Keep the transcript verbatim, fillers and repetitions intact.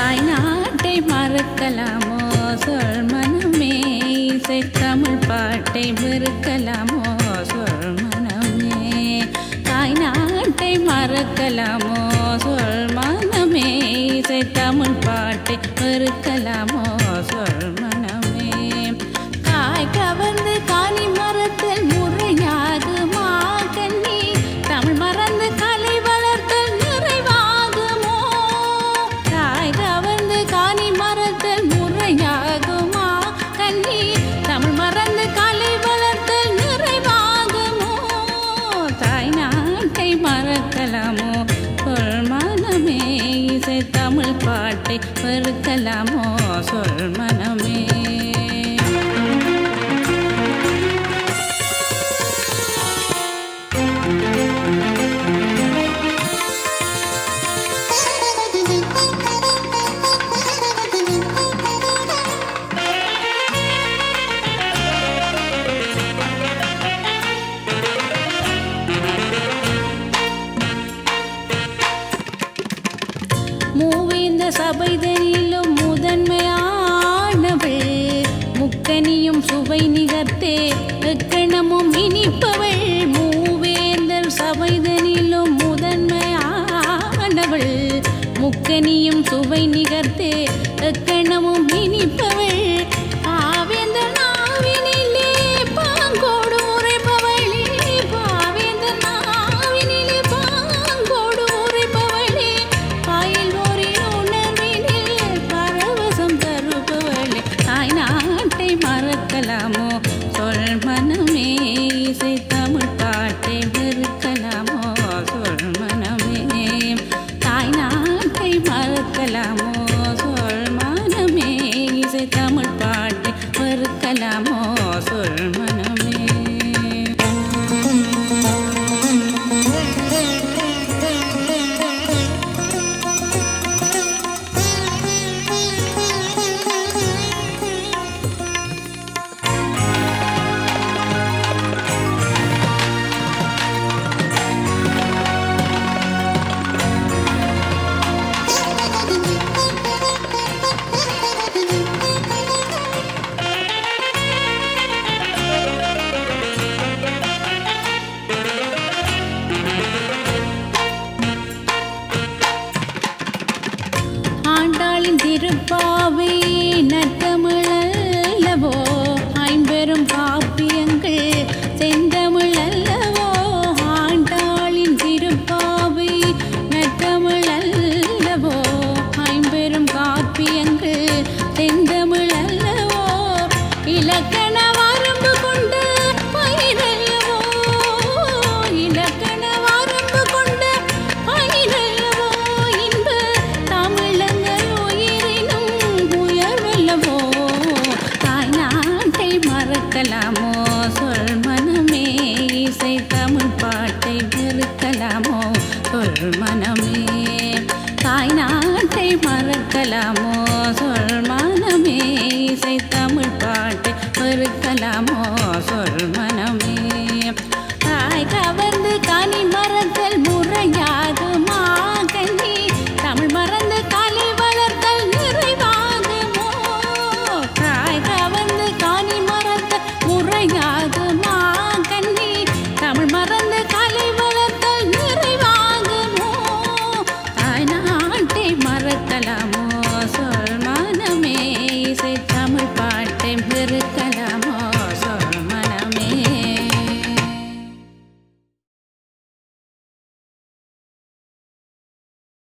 தாய் நாட்டை மறக்கலாமோ சொல் மனமே இசை தமிழ் பாட்டை வெறுக்கலாமோ சொல் மனமே தாய் நாட்டை மறக்கலாமோ சொல் மனமே இசை தமிழ் பாட்டை வெறுக்கலாமோ சொல் மனமே காய் கவர்ந்து காணி மரத்தில் முறையாகுமா கண்ணி தமிழ் மறந்து கலை வளர்த்தல் நிறைவாகுமோ காய் கவர்ந்து காணி மரத்தில் முறையாகுமா கண்ணி தமிழ் மறந்து கலை வளர்த்தல் நிறைவாகுமோ தாய் நாட்டை மறக்கலாமோ சொல் மனமே இசை தமிழ் பாட்டை வெறுக்கலாமோ சொல் மனமே மூவேந்த சபைதனிலும் முதன்மையானவள் முக்கனியும் சுவை நிகர்த்தே எக்கணமும் இனிப்பவள் மூவேந்தர் சபைதனிலும் முதன்மையானவள் முக்கனியும் சுவை நிகர்த்தே எக்கணமும் இனிப்பவள் பாவேந்தர் நாவினிலே பாங்கோடு உரைப்பவளே பாவேந்தர் நாவினிலே பாங்கோடு உரைப்பவளே பாயில் மறக்கலாமோ சொல் மனமே இசை தமிழ் பாட்டை வெறுக்கலாமோ சொல் மனமே தாய் நாட்டை மறக்கலாமோ சொல் மனமே இசை தமிழ் பாட்டை வெறுக்கலாமோ சொல் மனமே திருப்பாவை நற்றமிழல்லவோ ஐம்பெரும் காப்பியங்கள் செந்தமிழல்லவோ ஆண்டாளின் திருப்பாவை நற்றமிழல்லவோ ஐம்பெரும் காப்பியங்கள் செந்தமிழல்லவோ இலக்கண வரம்பு கொண்டு பயிரல்லவோ இலக்கண வரம்பு கொண்டு பயிரல்லவோ இன்ப தமிழங்கள் தாய் நாட்டை மறக்கலாமோ சொல் மனமே இசை தமிழ் பாட்டை வெறுக்கலாமோ சொல் மனமே தாய் நாட்டை மறக்கலாமோ